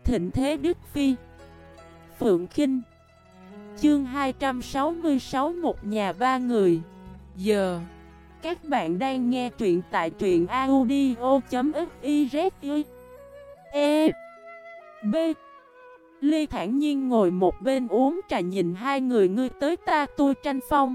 thịnh thế Đức Phi. Phượng Khinh. Chương 266, một nhà ba người. Giờ các bạn đang nghe truyện tại truyện audio.fiz. B. Ly thản nhiên ngồi một bên uống trà, nhìn hai người ngươi tới ta tôi tranh phong.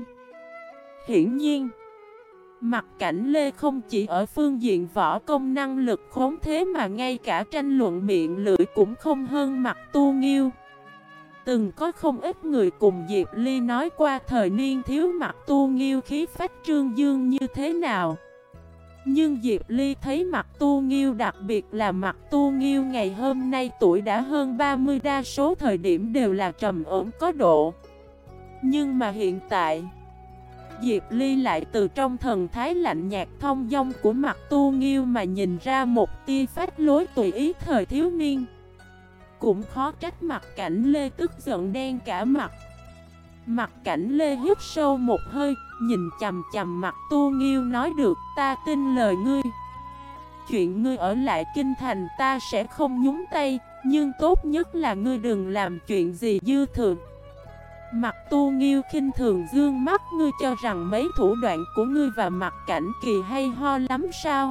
Hiển nhiên Mặc Cảnh Lê không chỉ ở phương diện võ công năng lực khống thế mà ngay cả tranh luận miệng lưỡi cũng không hơn Mặc Tu Nghiêu. Từng có không ít người cùng Diệp Ly nói qua thời niên thiếu Mặc Tu Nghiêu khí phách trương dương như thế nào. Nhưng Diệp Ly thấy Mặc Tu Nghiêu, đặc biệt là Mặc Tu Nghiêu ngày hôm nay tuổi đã hơn 30, đa số thời điểm đều là trầm ổn có độ. Nhưng mà hiện tại Diệp Ly lại từ trong thần thái lạnh nhạt thông dong của Mặc Tu Nghiêu mà nhìn ra một tia phách lối tùy ý thời thiếu niên. Cũng khó trách Mặc Cảnh Lê tức giận đen cả mặt. Mặc Cảnh Lê hít sâu một hơi, nhìn chằm chằm Mặc Tu Nghiêu nói được, ta tin lời ngươi. Chuyện ngươi ở lại kinh thành ta sẽ không nhúng tay, nhưng tốt nhất là ngươi đừng làm chuyện gì dư thừa. Mặc Tu Nghiêu khinh thường dương mắt, ngươi cho rằng mấy thủ đoạn của ngươi và Mặc Cảnh Kỳ hay ho lắm sao?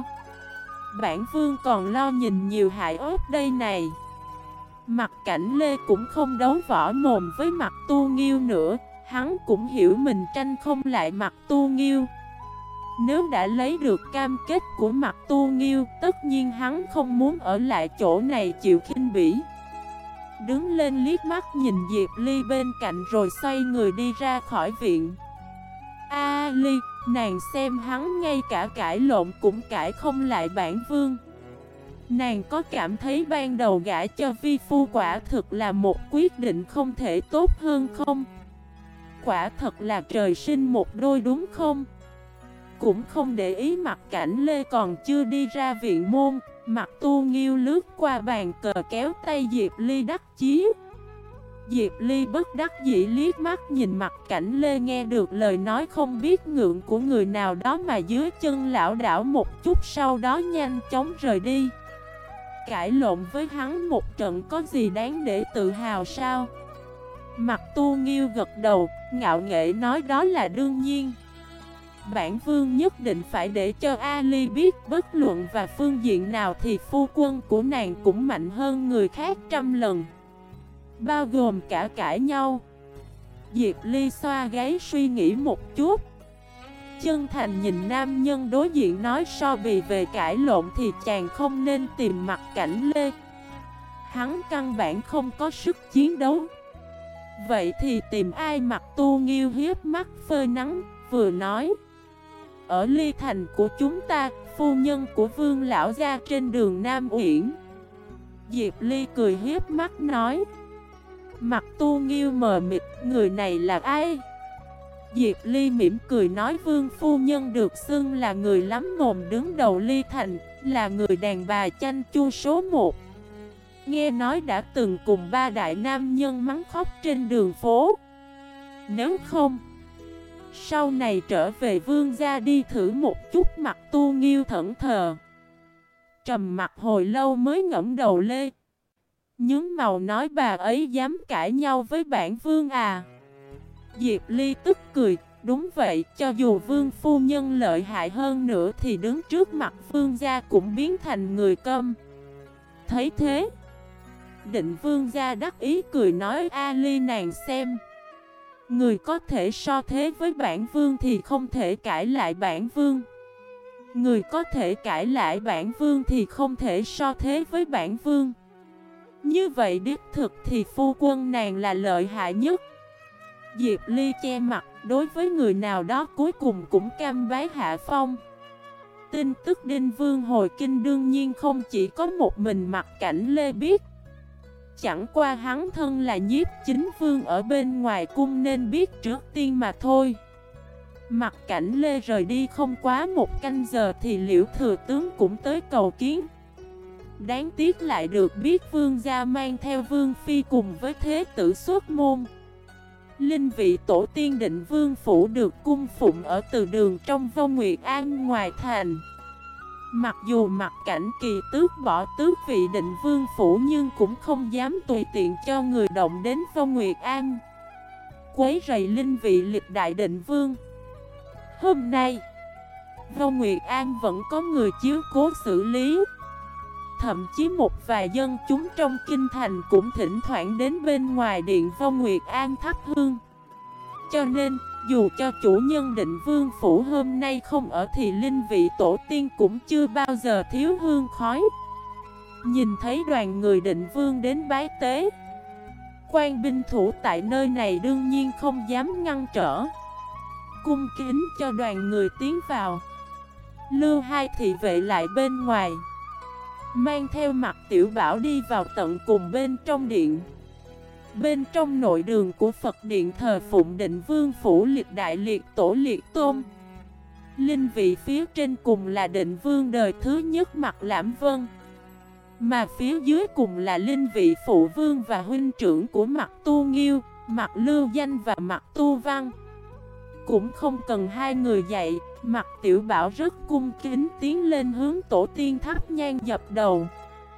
Bản vương còn lo nhìn nhiều hại ớt đây này. Mặc Cảnh Lê cũng không đấu võ mồm với Mặc Tu Nghiêu nữa, hắn cũng hiểu mình tranh không lại Mặc Tu Nghiêu. Nếu đã lấy được cam kết của Mặc Tu Nghiêu, tất nhiên hắn không muốn ở lại chỗ này chịu khinh bỉ. Đứng lên liếc mắt nhìn Diệp Ly bên cạnh rồi xoay người đi ra khỏi viện. A Ly, nàng xem hắn ngay cả cãi lộn cũng cãi không lại bản vương. Nàng có cảm thấy ban đầu gả cho vi phu quả thực là một quyết định không thể tốt hơn không? Quả thật là trời sinh một đôi đúng không? Cũng không để ý Mặc Cảnh Lê còn chưa đi ra viện môn, Mặc Tu Nghiêu lướt qua bàn cờ kéo tay Diệp Ly đắc chí. Diệp Ly bất đắc dĩ liếc mắt nhìn Mặc Cảnh Lê, nghe được lời nói không biết ngượng của người nào đó mà dưới chân lão đảo một chút, sau đó nhanh chóng rời đi. Cãi lộn với hắn một trận có gì đáng để tự hào sao? Mặc Tu Nghiêu gật đầu, ngạo nghễ nói đó là đương nhiên. Bản vương nhất định phải để cho A Ly biết, bất luận và phương diện nào thì phu quân của nàng cũng mạnh hơn người khác trăm lần, bao gồm cả cãi nhau. Diệp Ly xoa gáy suy nghĩ một chút, chân thành nhìn nam nhân đối diện nói, so bì về cãi lộn thì chàng không nên tìm Mặc Cảnh Lê. Hắn căn bản không có sức chiến đấu. Vậy thì tìm ai? Mặc Tu Nghiêu hiếp mắt phơi nắng, vừa nói, ở Ly Thành của chúng ta, phu nhân của Vương lão gia trên đường Nam Uyển. Diệp Ly cười hiếp mắt nói. Mặc Tu Nghiêu mờ mịt, người này là ai? Diệp Ly mỉm cười nói, Vương phu nhân được xưng là người lắm mồm đứng đầu Ly Thành, là người đàn bà chanh chua số 1. Nghe nói đã từng cùng 3 đại nam nhân mắng khóc trên đường phố. Nếu không, sau này trở về vương gia đi thử một chút. Mặc Tu Nghiêu thẫn thờ, trầm mặt hồi lâu mới ngẩng đầu lên, nhướng màu nói, bà ấy dám cãi nhau với bản vương à? Diệp Ly tức cười, đúng vậy, cho dù vương phu nhân lợi hại hơn nữa thì đứng trước mặt vương gia cũng biến thành người câm. Thấy thế, Định vương gia đắc ý cười nói, A Ly nàng xem, người có thể so thế với bản vương thì không thể cãi lại bản vương. Người có thể cãi lại bản vương thì không thể so thế với bản vương. Như vậy đích thực thì phu quân nàng là lợi hại nhất. Diệp Ly che mặt, đối với người nào đó cuối cùng cũng cam bái hạ phong. Tin tức Đinh Vương hồi kinh đương nhiên không chỉ có một mình Mặc Cảnh Lê biết. Chẳng qua hắn thân là nhiếp chính vương ở bên ngoài cung nên biết trước tiên mà thôi. Mặc Cảnh Lê rời đi không quá 1 canh giờ thì Liễu thừa tướng cũng tới cầu kiến. Đáng tiếc lại được biết vương gia mang theo vương phi cùng với thế tử xuất môn. Linh vị tổ tiên Định Vương phủ được cung phụng ở từ đường trong Vong Nguyệt An ngoài thành. Mặc dù Mặc Cảnh Kỳ tước bỏ tước vị Định Vương phủ, nhưng cũng không dám tùy tiện cho người động đến Vô Nguyệt An, quấy rầy linh vị lịch đại Định Vương. Hôm nay, Vô Nguyệt An vẫn có người chiếu cố xử lý. Thậm chí một vài dân chúng trong kinh thành cũng thỉnh thoảng đến bên ngoài điện Vô Nguyệt An thắp hương. Cho nên, dù cho chủ nhân Định Vương phủ hôm nay không ở thì linh vị tổ tiên cũng chưa bao giờ thiếu hương khói. Nhìn thấy đoàn người Định Vương đến bái tế, quan binh thủ tại nơi này đương nhiên không dám ngăn trở, cung kính cho đoàn người tiến vào. Lưu hai thị vệ lại bên ngoài, mang theo Mặt Tiểu Bảo đi vào tận cùng bên trong điện. Bên trong nội đường của Phật điện thờ phụng Định Vương phủ liệt đại liệt tổ liệt tôn. Linh vị phía trên cùng là Định Vương đời thứ nhất Mặt Lãm Vân, mà phía dưới cùng là linh vị phụ vương và huynh trưởng của Mặt Tu Nghiêu, Mặt Lưu Danh và Mặt Tu Văn. Cũng không cần hai người dạy, Mặt Tiểu Bảo rất cung kính tiến lên hướng tổ tiên thắp nhang dập đầu.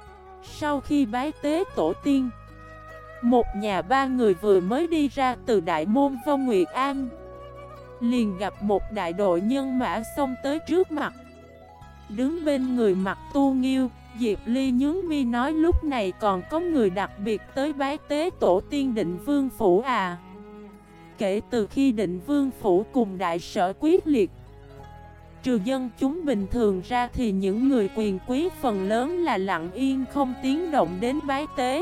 Sau khi bái tế tổ tiên, một nhà ba người vừa mới đi ra từ đại môn Vô Nguyệt An, liền gặp một đại đội nhân mã xông tới trước mặt. Đứng bên người Mặt Tu Nghiêu, Diệp Ly nhướng mi nói lúc này còn có người đặc biệt tới bái tế tổ tiên Định Vương phủ à? Kể từ khi Định Vương phủ cùng đại sở quyết liệt, trừ dân chúng bình thường ra thì những người quyền quý phần lớn là lặng yên không tiếng động đến bái tế.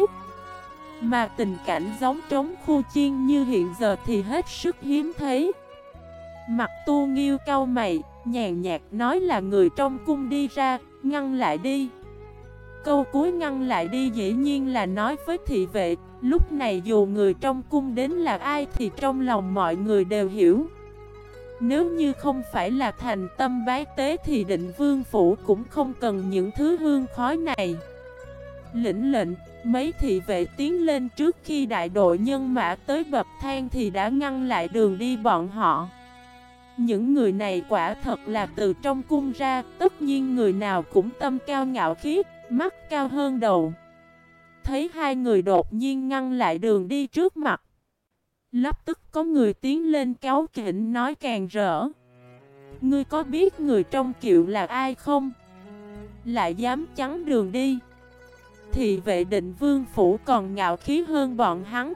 Mà tình cảnh giống trống khu chiên như hiện giờ thì hết sức hiếm thấy. Mặt Tu Nghiêu cau mày, nhàn nhạt nói là người trong cung đi ra, ngăn lại đi. Câu cuối ngăn lại đi dĩ nhiên là nói với thị vệ. Lúc này dù người trong cung đến là ai thì trong lòng mọi người đều hiểu. Nếu như không phải là thành tâm bái tế thì Định Vương phủ cũng không cần những thứ hương khói này. Lĩnh lệnh, mấy thị vệ tiến lên trước khi đại đội nhân mã tới bậc thang thì đã ngăn lại đường đi bọn họ. Những người này quả thật là từ trong cung ra, tất nhiên người nào cũng tâm cao ngạo khí, mắt cao hơn đầu. Thấy hai người đột nhiên ngăn lại đường đi trước mặt, lập tức có người tiến lên cáu kỉnh nói càng rỡ: ngươi có biết người trong kiệu là ai không? Lại dám chắn đường đi. Thị vệ Định Vương phủ còn ngạo khí hơn bọn hắn,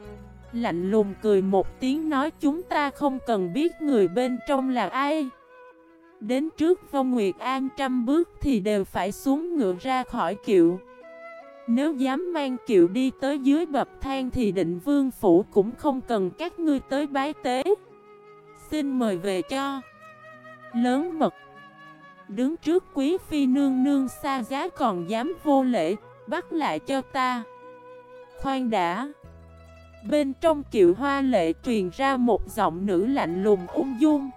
lạnh lùng cười một tiếng nói chúng ta không cần biết người bên trong là ai. Đến trước Vô Nguyệt An 100 bước thì đều phải xuống ngựa ra khỏi kiệu. Nếu dám mang kiệu đi tới dưới bậc thang thì Định Vương phủ cũng không cần các ngươi tới bái tế. Xin mời về cho. Lớn mật, đứng trước quý phi nương nương xa giá còn dám vô lễ, bắt lại cho ta. Khoan đã. Bên trong kiệu hoa lệ truyền ra một giọng nữ lạnh lùng ung dung.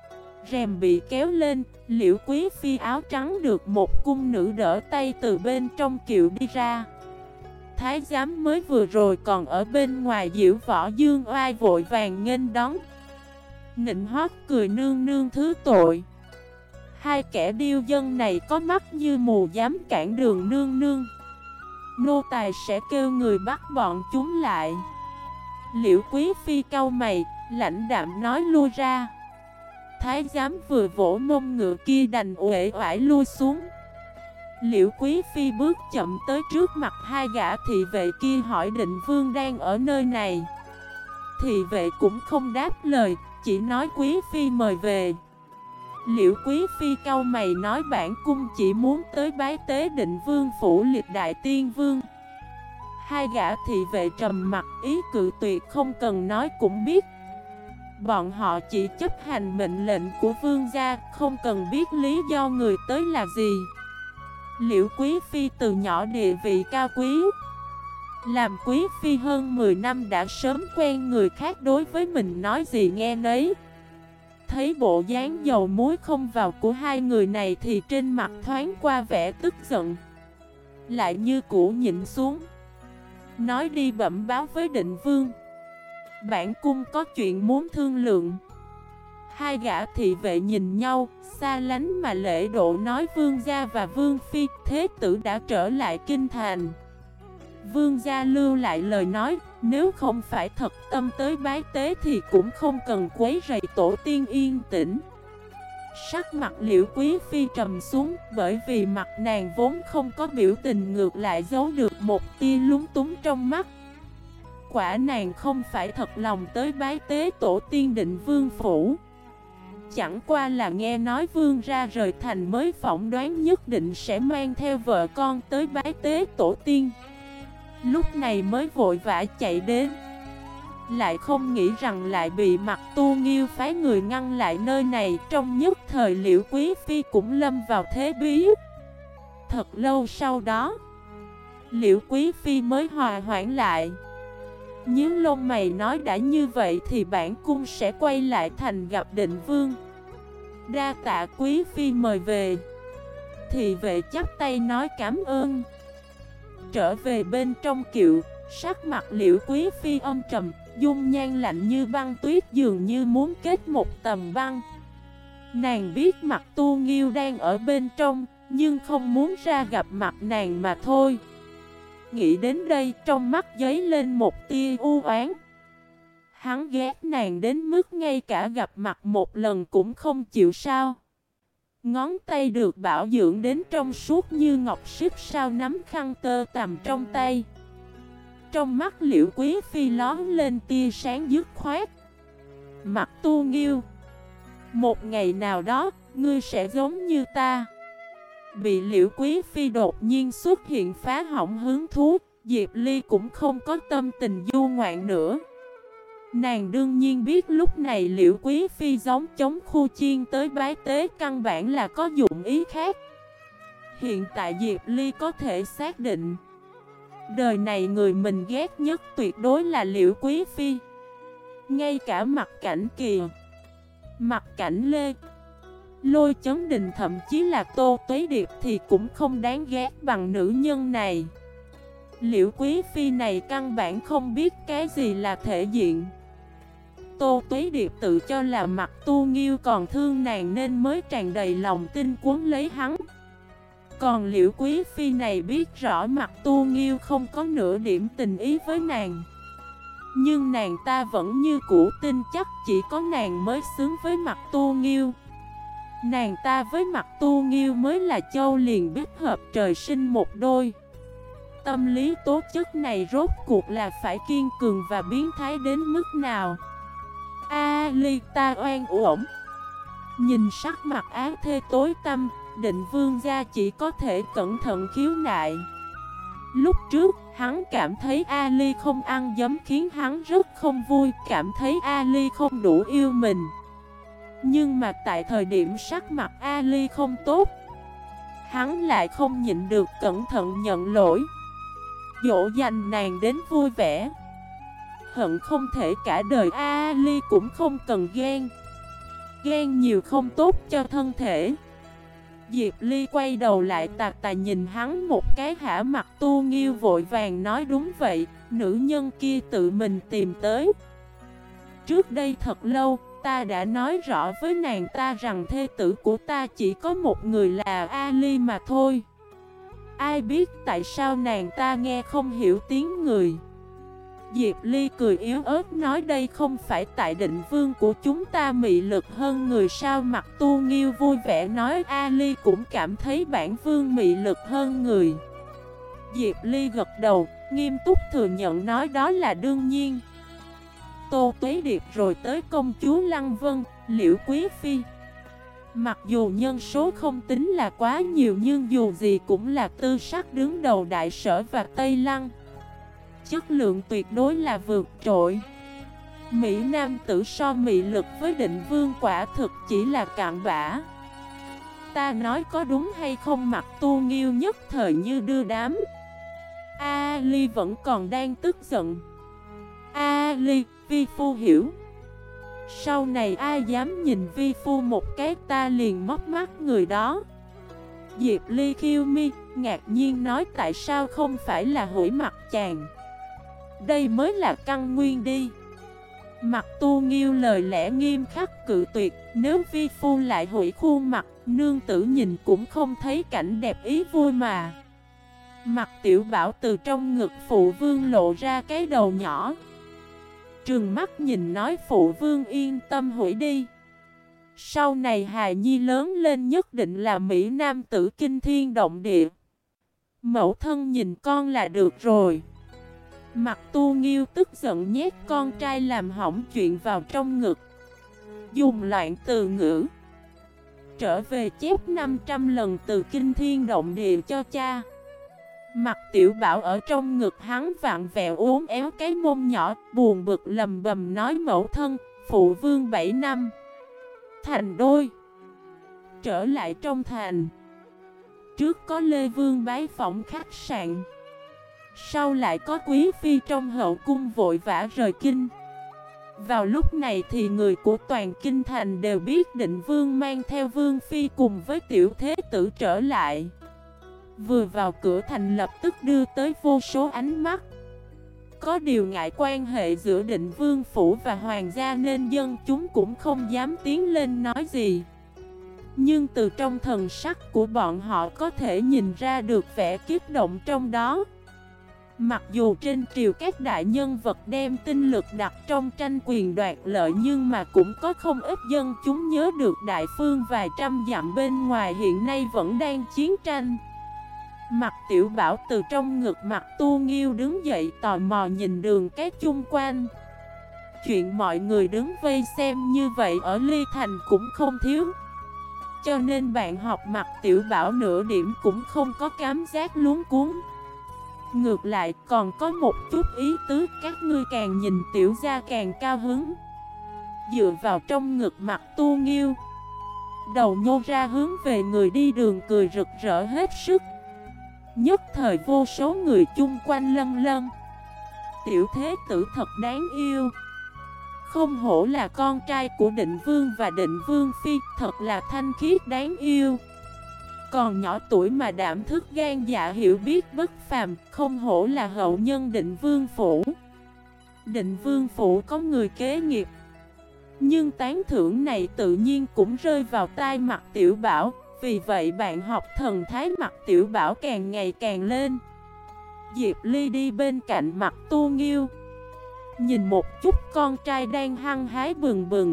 Rèm bị kéo lên, Liễu quý phi áo trắng được một cung nữ đỡ tay từ bên trong kiệu đi ra. Thái giám mới vừa rồi còn ở bên ngoài diễu võ dương oai vội vàng nghênh đón. Nịnh hót cười nương nương thứ tội. Hai kẻ điêu dân này có mắt như mù dám cản đường nương nương. Nô tài sẽ kêu người bắt bọn chúng lại. Liễu quý phi cau mày, lãnh đạm nói lui ra. Thái giám vừa vỗ mông ngựa kia đành uể oải lui xuống. Liễu quý phi bước chậm tới trước mặt hai gã thị vệ kia hỏi Định Vương đang ở nơi này. Thị vệ cũng không đáp lời, chỉ nói quý phi mời về. Liễu quý phi cau mày nói bản cung chỉ muốn tới bái tế Định Vương phủ liệt đại tiên vương. Hai gã thị vệ trầm mặt ý cự tuyệt không cần nói cũng biết. Bọn họ chỉ chấp hành mệnh lệnh của vương gia, không cần biết lý do người tới là gì. Liễu quý phi từ nhỏ địa vị cao quý, làm quý phi hơn 10 năm đã sớm quen người khác đối với mình nói gì nghe nấy. Thấy bộ dáng dầu muối không vào của hai người này thì trên mặt thoáng qua vẻ tức giận, lại như cũ nhịn xuống. Nói đi bẩm báo với Định Vương, bản cung có chuyện muốn thương lượng. Hai gã thị vệ nhìn nhau, xa lánh mà lễ độ nói vương gia và vương phi, thế tử đã trở lại kinh thành. Vương gia lưu lại lời nói, nếu không phải thật tâm tới bái tế thì cũng không cần quấy rầy tổ tiên yên tĩnh. Sắc mặt Liễu Quý Phi trầm xuống, bởi vì mặt nàng vốn không có biểu tình, ngược lại giấu được một tia lúng túng trong mắt. Quả nàng không phải thật lòng tới bái tế tổ tiên Định Vương phủ. Chẳng qua là nghe nói vương ra rời thành mới phỏng đoán nhất định sẽ mang theo vợ con tới bái tế tổ tiên. Lúc này mới vội vã chạy đến. Lại không nghĩ rằng lại bị Mặc Tu Nghiêu phái người ngăn lại nơi này. Trong nhất thời Liễu Quý Phi cũng lâm vào thế bí. Thật lâu sau đó, Liễu Quý Phi mới hòa hoãn lại. Nhíu lông mày nói đã như vậy thì bản cung sẽ quay lại thành gặp Định Vương. Đa tạ Quý Phi mời về. Thị vệ chắp tay nói cảm ơn. Trở về bên trong kiệu, sắc mặt Liễu Quý Phi âm trầm, dung nhan lạnh như băng tuyết, dường như muốn kết một tầm băng. Nàng biết Mặc Tu Nghiêu đang ở bên trong, nhưng không muốn ra gặp mặt nàng mà thôi. Nghĩ đến đây, trong mắt giấy lên một tia u oán. Hắn ghét nàng đến mức ngay cả gặp mặt một lần cũng không chịu sao. Ngón tay được bảo dưỡng đến trong suốt như ngọc xích sao nắm khăn tơ tằm trong tay. Trong mắt Liễu Quý Phi lón lên tia sáng dứt khoát. Mặc Tu Nghiêu, một ngày nào đó, ngươi sẽ giống như ta. Bị Liễu Quý Phi đột nhiên xuất hiện phá hỏng hứng thú, Diệp Ly cũng không có tâm tình du ngoạn nữa. Nàng đương nhiên biết lúc này Liễu Quý Phi giống chống khu chiên tới bái tế căn bản là có dụng ý khác. Hiện tại Diệp Ly có thể xác định, đời này người mình ghét nhất tuyệt đối là Liễu Quý Phi. Ngay cả Mặc Cảnh Kỳ, Mặc Cảnh Lê, Lôi Chấn Đình, thậm chí là Tô Tuế Điệp thì cũng không đáng ghét bằng nữ nhân này. Liễu Quý Phi này căn bản không biết cái gì là thể diện. Tô Tuế Điệp tự cho là Mặc Tu Nghiêu còn thương nàng nên mới tràn đầy lòng tin cuốn lấy hắn. Còn Liễu Quý Phi này biết rõ Mặc Tu Nghiêu không có nửa điểm tình ý với nàng. Nhưng nàng ta vẫn như cũ tin chắc chỉ có nàng mới xứng với Mặc Tu Nghiêu. Nàng ta với Mặc Tu Nghiêu mới là châu liền biết hợp trời sinh một đôi. Tâm lý tố chất này rốt cuộc là phải kiên cường và biến thái đến mức nào? Ly ta oan uổng. Nhìn sắc mặt Á Thê tối tăm, Định Vương gia chỉ có thể cẩn thận khiếu nại. Lúc trước, hắn cảm thấy Ali không ăn dấm khiến hắn rất không vui, cảm thấy Ali không đủ yêu mình. Nhưng mà tại thời điểm sắc mặt Ali không tốt, hắn lại không nhịn được cẩn thận nhận lỗi, dỗ dành nàng đến vui vẻ. Hận không thể cả đời Ali cũng không cần ghen. Ghen nhiều không tốt cho thân thể. Diệp Ly quay đầu lại tà tà nhìn hắn một cái. Hả? Mặc Tu Nghiêu vội vàng nói đúng vậy, nữ nhân kia tự mình tìm tới. Trước đây thật lâu, ta đã nói rõ với nàng ta rằng thê tử của ta chỉ có một người là Ali mà thôi. Ai biết tại sao nàng ta nghe không hiểu tiếng người. Diệp Ly cười yếu ớt nói đây không phải tại Định Vương của chúng ta mị lực hơn người sao? Mặc Tu Nghiêu vui vẻ nói Ali cũng cảm thấy bản vương mị lực hơn người. Diệp Ly gật đầu, nghiêm túc thừa nhận nói đó là đương nhiên. Tô Tuế Điệp rồi tới công chúa Lăng Vân, Liễu Quý Phi. Mặc dù nhân số không tính là quá nhiều nhưng dù gì cũng là tư sắc đứng đầu Đại Sở và Tây Lăng. Chất lượng tuyệt đối là vượt trội. Mỹ nam tử so mị lực với Định Vương quả thực chỉ là cạn bã. Ta nói có đúng hay không? Mặc Tu Nghiêu nhất thời như đưa đám. Ali vẫn còn đang tức giận. Ali, vi phu hiểu. Sau này ai dám nhìn vi phu một cái ta liền móc mắt người đó. Diệp Ly khiêu mi, ngạc nhiên nói tại sao không phải là hủy mặt chàng. Đây mới là căn nguyên đi. Mặt Tu Nghiêu lời lẽ nghiêm khắc cự tuyệt, nếu vi phu lại hủy khuôn mặt, nương tử nhìn cũng không thấy cảnh đẹp ý vui mà. Mặt Tiểu Bảo từ trong ngực phụ vương lộ ra cái đầu nhỏ, trừng mắt nhìn nói phụ vương yên tâm hủy đi. Sau này hài nhi lớn lên nhất định là mỹ nam tử kinh thiên động địa. Mẫu thân nhìn con là được rồi. Mặt Tu Nghiêu tức giận nhét con trai làm hỏng chuyện vào trong ngực, dùng loạn từ ngữ trở về chép 500 lần từ kinh thiên động địa cho cha. Mặt Tiểu Bảo ở trong ngực hắn vặn vẹo uốn éo cái mông nhỏ, buồn bực lầm bầm nói mẫu thân, phụ vương 7 năm thành đôi. Trở lại trong thành, trước có Lê Vương bái phỏng khách sạn, sau lại có quý phi trong hậu cung vội vã rời kinh. Vào lúc này thì người của toàn kinh thành đều biết Định Vương mang theo Vương phi cùng với tiểu thế tử trở lại. Vừa vào cửa thành lập tức đưa tới vô số ánh mắt. Có điều ngại quan hệ giữa Định Vương phủ và hoàng gia nên dân chúng cũng không dám tiến lên nói gì. Nhưng từ trong thần sắc của bọn họ có thể nhìn ra được vẻ kích động trong đó. Mặc dù trên triều các đại nhân vật đem tinh lực đặt trong tranh quyền đoạt lợi, nhưng mà cũng có không ít dân chúng nhớ được đại phương vài trăm dặm bên ngoài hiện nay vẫn đang chiến tranh. Mặt Tiểu Bảo từ trong ngực Mặt Tu Nghiêu đứng dậy tò mò nhìn đường cái chung quanh. Chuyện mọi người đứng vây xem như vậy ở Ly Thành cũng không thiếu, cho nên bạn học Mặt Tiểu Bảo nửa điểm cũng không có cảm giác luống cuống. Ngược lại còn có một chút ý tứ, các ngươi càng nhìn tiểu gia càng cao hứng. Dựa vào trong ngực Mặt Tu Nghiêu, đầu nhô ra hướng về người đi đường cười rực rỡ hết sức. Nhất thời vô số người chung quanh lân lân. Tiểu thế tử thật đáng yêu, không hổ là con trai của Định Vương và Định Vương phi, thật là thanh khiết đáng yêu. Còn nhỏ tuổi mà đảm thức gan dạ hiểu biết bất phàm, không hổ là hậu nhân Định Vương phủ. Định Vương phủ có người kế nghiệp, nhưng tán thưởng này tự nhiên cũng rơi vào tai Mặt Tiểu Bảo. Vì vậy bạn học thần thái Mặt Tiểu Bảo càng ngày càng lên. Diệp Ly đi bên cạnh Mặt Tu Nghiêu, nhìn một chút con trai đang hăng hái bừng bừng,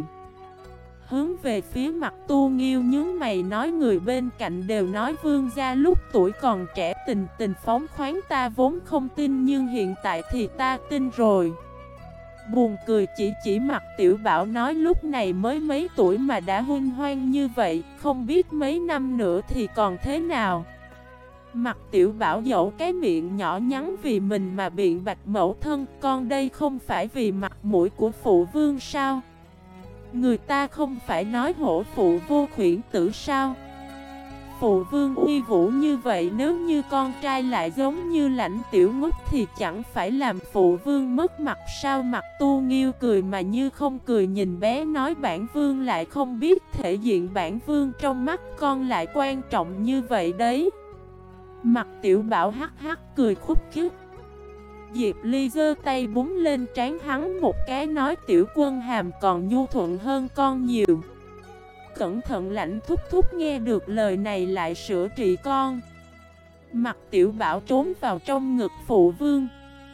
hướng về phía Mặt Tu Nghiêu nhướng mày nói người bên cạnh đều nói vương gia lúc tuổi còn trẻ tình tình phóng khoáng, ta vốn không tin nhưng hiện tại thì ta tin rồi. Buồn cười chỉ Mặt Tiểu Bảo nói lúc này mới mấy tuổi mà đã huynh hoang như vậy, không biết mấy năm nữa thì còn thế nào. Mặt Tiểu Bảo dẫu cái miệng nhỏ nhắn vì mình mà biện bạch mẫu thân, con đây không phải vì mặt mũi của phụ vương sao? Người ta không phải nói hổ phụ vô khuyển tử sao? Phụ vương uy vũ như vậy, nếu như con trai lại giống như Lãnh Tiểu Ngốc thì chẳng phải làm phụ vương mất mặt sao? Mặt Tu Nghiêu cười mà như không cười nhìn bé nói bản vương lại không biết thể diện bản vương trong mắt con lại quan trọng như vậy đấy. Mặt Tiểu Bảo hắc hắc cười khúc khích. Diệp Ly giơ tay búng lên trán hắn một cái nói tiểu quân hàm còn nhu thuận hơn con nhiều. Cẩn thận Lãnh thúc thúc nghe được lời này lại sửa trị con. Mặt Tiểu Bảo trốn vào trong ngực phụ vương,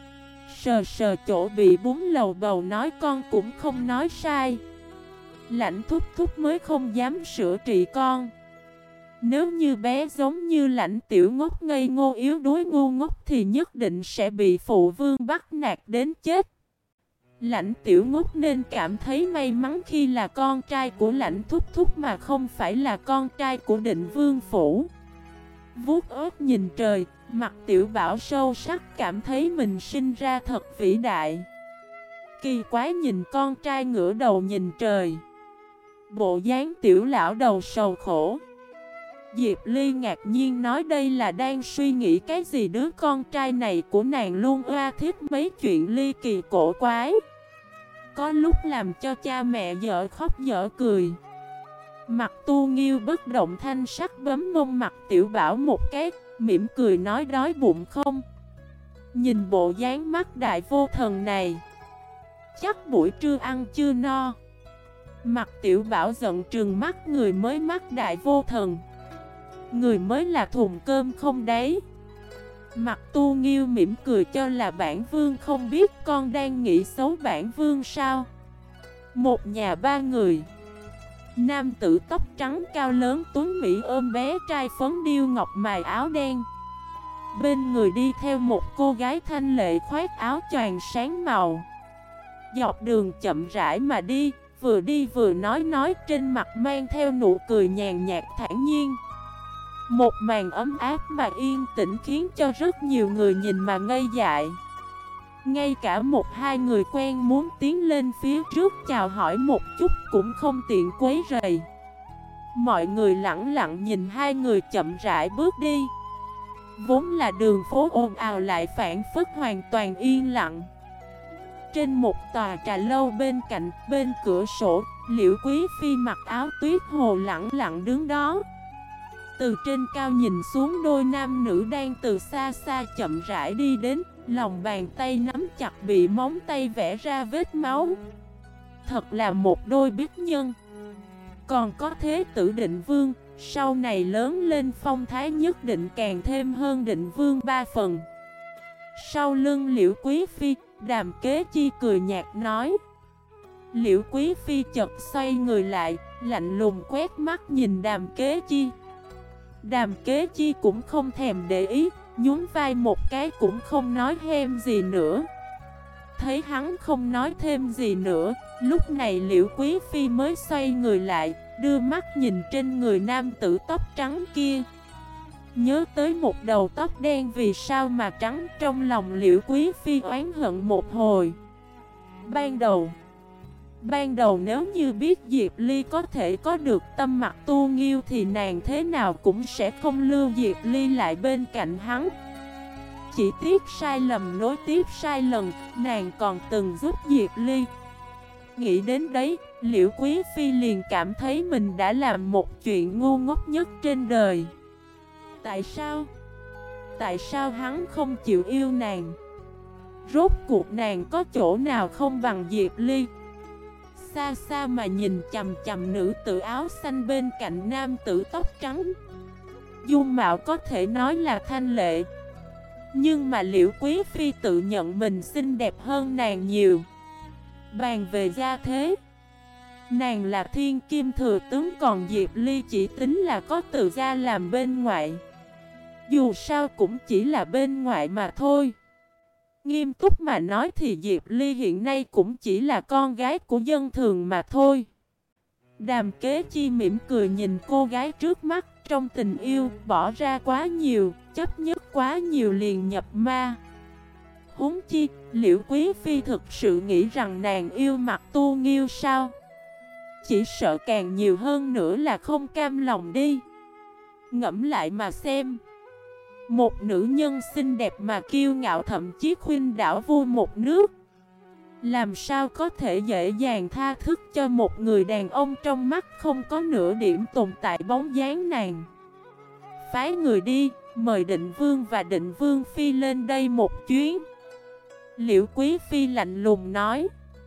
sờ sờ chỗ bị búng lầu bầu nói con cũng không nói sai. Lãnh thúc thúc mới không dám sửa trị con. Nếu như bé giống như Lãnh Tiểu Ngốc ngây ngô yếu đuối ngu ngốc thì nhất định sẽ bị phụ vương bắt nạt đến chết. Lãnh Tiểu Ngốc nên cảm thấy may mắn khi là con trai của Lãnh thúc thúc mà không phải là con trai của Định Vương phủ. Vuốt ớt nhìn trời, Mặt Tiểu Bảo sâu sắc cảm thấy mình sinh ra thật vĩ đại. Kỳ quái nhìn con trai ngửa đầu nhìn trời, bộ dáng tiểu lão đầu sầu khổ. Diệp Ly ngạc nhiên nói đây là đang suy nghĩ cái gì, đứa con trai này của nàng luôn oa thích mấy chuyện ly kỳ cổ quái, có lúc làm cho cha mẹ dở khóc dở cười. Mặt Tu Nghiêu bất động thanh sắc bấm mông Mặt Tiểu Bảo một cái, mỉm cười nói đói bụng không? Nhìn bộ dáng mắt đại vô thần này, Chắc buổi trưa ăn chưa no. Mặt Tiểu Bảo giận trừng mắt, người mới mắt đại vô thần. Người mới là thùng cơm không đấy. Mặt Tu Nghiêu mỉm cười, cho là bản vương không biết con đang nghĩ xấu bản vương sao. Một nhà ba người. Nam tử tóc trắng cao lớn tuấn mỹ ôm bé trai phấn điêu ngọc mài áo đen. Bên người đi theo một cô gái thanh lệ khoác áo choàng sáng màu. Dọc đường chậm rãi mà đi vừa nói trên mặt mang theo nụ cười nhàn nhạt thản nhiên. Một màn ấm áp mà yên tĩnh khiến cho rất nhiều người nhìn mà ngây dại. Ngay cả một hai người quen muốn tiến lên phía trước chào hỏi một chút cũng không tiện quấy rầy. Mọi người lặng lặng nhìn hai người chậm rãi bước đi. Vốn là đường phố ồn ào lại phảng phất hoàn toàn yên lặng. Trên một tòa trà lâu bên cạnh, bên cửa sổ, Liễu Quý Phi mặc áo tuyết hồ lặng lặng đứng đó. Từ trên cao nhìn xuống, đôi nam nữ đang từ xa xa chậm rãi đi đến, lòng bàn tay nắm chặt bị móng tay vẽ ra vết máu. Thật là một đôi bích nhân. Còn có Thế tử Định Vương, sau này lớn lên phong thái nhất định càng thêm hơn Định Vương 3 phần. Sau lưng Liễu Quý Phi, Đàm Kế Chi cười nhạt nói. Liễu Quý Phi chợt xoay người lại, lạnh lùng quét mắt nhìn Đàm Kế Chi. Đàm Kế Chi cũng không thèm để ý, nhún vai một cái cũng không nói thêm gì nữa. Thấy hắn không nói thêm gì nữa, lúc này Liễu Quý Phi mới xoay người lại, đưa mắt nhìn trên người nam tử tóc trắng kia. Nhớ tới một đầu tóc đen vì sao mà trắng, trong lòng Liễu Quý Phi oán hận một hồi. Ban đầu nếu như biết Diệp Ly có thể có được tâm Mặt Tu Nghiêu thì nàng thế nào cũng sẽ không lưu Diệp Ly lại bên cạnh hắn. Chỉ tiếc sai lầm nối tiếp sai lầm, nàng còn từng giúp Diệp Ly. Nghĩ đến đấy, Liễu Quý Phi liền cảm thấy mình đã làm một chuyện ngu ngốc nhất trên đời. Tại sao hắn không chịu yêu nàng? Rốt cuộc nàng có chỗ nào không bằng Diệp Ly? Xa xa mà nhìn chằm chằm nữ tử áo xanh bên cạnh nam tử tóc trắng. Dung mạo có thể nói là thanh lệ, nhưng mà Liễu Quý Phi tự nhận mình xinh đẹp hơn nàng nhiều. Bàn về gia thế, nàng là thiên kim thừa tướng, còn Diệp Ly chỉ tính là có từ gia làm bên ngoại. Dù sao cũng chỉ là bên ngoại mà thôi. Nghiêm túc mà nói thì Diệp Ly hiện nay cũng chỉ là con gái của dân thường mà thôi. Đàm Kế Chi mỉm cười nhìn cô gái trước mắt, trong tình yêu bỏ ra quá nhiều, chấp nhất quá nhiều liền nhập ma. Huống chi, Liễu Quý Phi thực sự nghĩ rằng nàng yêu Mặt Tu Nghiêu sao? Chỉ sợ càng nhiều hơn nữa là không cam lòng đi. Ngẫm lại mà xem. Một nữ nhân xinh đẹp mà kiêu ngạo, thậm chí khuynh đảo vua một nước, làm sao có thể dễ dàng tha thức cho một người đàn ông trong mắt không có nửa điểm tồn tại bóng dáng nàng. Phái người đi, mời Định Vương và Định Vương Phi lên đây một chuyến. Liễu Quý Phi lạnh lùng nói.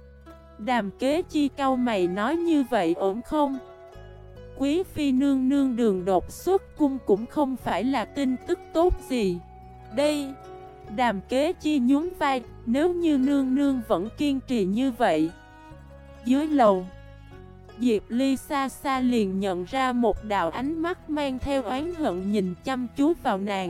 Đàm Kế Chi cau mày nói, như vậy ổn không? Quý Phi nương nương đường đột xuất cung cũng không phải là tin tức tốt gì. Đây, Đàm Kế Chi nhún vai, nếu như nương nương vẫn kiên trì như vậy. Dưới lầu, Diệp Ly xa xa liền nhận ra một đạo ánh mắt mang theo oán hận nhìn chăm chú vào nàng.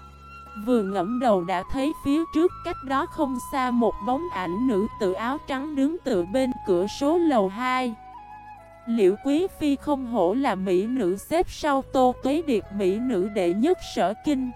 Vừa ngẫm đầu đã thấy phía trước cách đó không xa một bóng ảnh nữ tử áo trắng đứng tựa bên cửa số lầu 2. Liễu Quý Phi không hổ là mỹ nữ xếp sau Tô Tuế Điệp mỹ nữ đệ nhất Sở Kinh.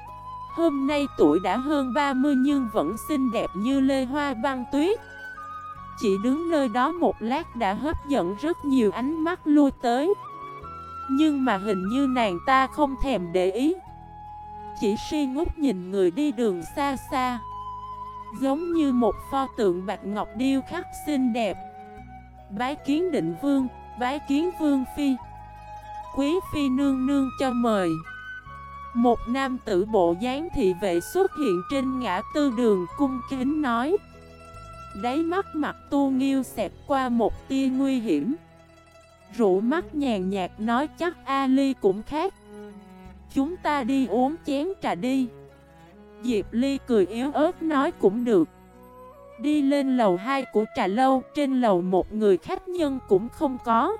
Hôm nay tuổi đã hơn 30 nhưng vẫn xinh đẹp như lê hoa băng tuyết. Chỉ đứng nơi đó một lát đã hấp dẫn rất nhiều ánh mắt lui tới. Nhưng mà hình như nàng ta không thèm để ý, chỉ si ngốc nhìn người đi đường xa xa, giống như một pho tượng bạch ngọc điêu khắc xinh đẹp. Bái kiến Định Vương, bái kiến Vương Phi. Quý Phi nương nương cho mời. Một nam tử bộ dáng thị vệ xuất hiện trên ngã tư đường cung kính nói. Đáy mắt Mặc Tu Nghiêu xẹt qua một tia nguy hiểm. Rũ mắt nhàn nhạt nói chắc Ali cũng khác. Chúng ta đi uống chén trà đi. Diệp Ly cười yếu ớt nói cũng được. Đi lên lầu 2 của trà lâu. Trên lầu một người khách nhân cũng không có.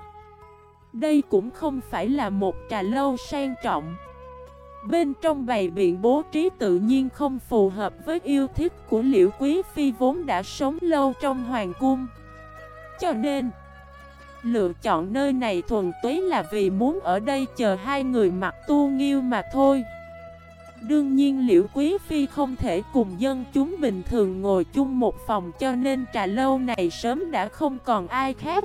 Đây cũng không phải là một trà lâu sang trọng. Bên trong bày biện bố trí tự nhiên không phù hợp với yêu thích của Liễu Quý Phi vốn đã sống lâu trong hoàng cung. Cho nên lựa chọn nơi này thuần túy là vì muốn ở đây chờ hai người Mặc Tu Nghiêu mà thôi. Đương nhiên Liễu Quý Phi không thể cùng dân chúng bình thường ngồi chung một phòng, cho nên trà lâu này sớm đã không còn ai khác.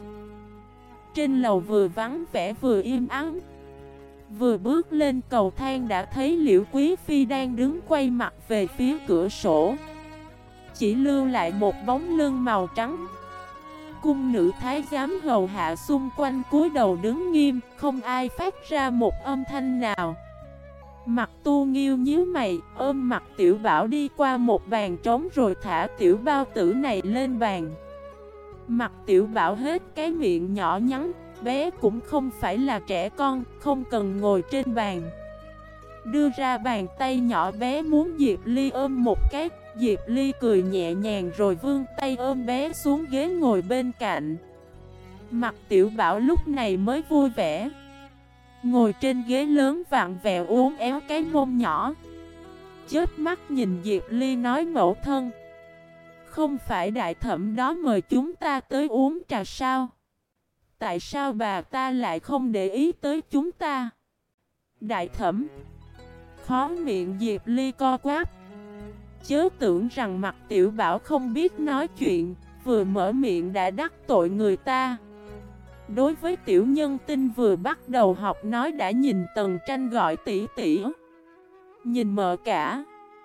Trên lầu vừa vắng vẻ vừa im ắng. Vừa bước lên cầu thang đã thấy Liễu Quý Phi đang đứng quay mặt về phía cửa sổ, chỉ lưu lại một bóng lưng màu trắng. Cung nữ thái giám hầu hạ xung quanh cúi đầu đứng nghiêm, không ai phát ra một âm thanh nào. Mặc Tu Nghiêu nhíu mày, ôm Mặc Tiểu Bảo đi qua một bàn trống rồi thả tiểu bao tử này lên bàn. Mặc Tiểu Bảo hết cái miệng nhỏ nhắn, bé cũng không phải là trẻ con, không cần ngồi trên bàn. Đưa ra bàn tay nhỏ bé muốn Diệp Ly ôm một cái. Diệp Ly cười nhẹ nhàng rồi vươn tay ôm bé xuống ghế ngồi bên cạnh. Mặc Tiểu Bảo lúc này mới vui vẻ, ngồi trên ghế lớn vặn vẹo uốn éo cái mông nhỏ. Chớp mắt nhìn Diệp Ly nói mẫu thân, không phải đại thẩm đó mời chúng ta tới uống trà sao? Tại sao bà ta lại không để ý tới chúng ta? Đại thẩm. Khó miệng Diệp Ly co quắp. Chớ tưởng rằng Mặc Tiểu Bảo không biết nói chuyện, vừa mở miệng đã đắc tội người ta. Đối với tiểu nhân tinh vừa bắt đầu học nói đã nhìn Tần Tranh gọi tỷ tỷ, nhìn mợ cả,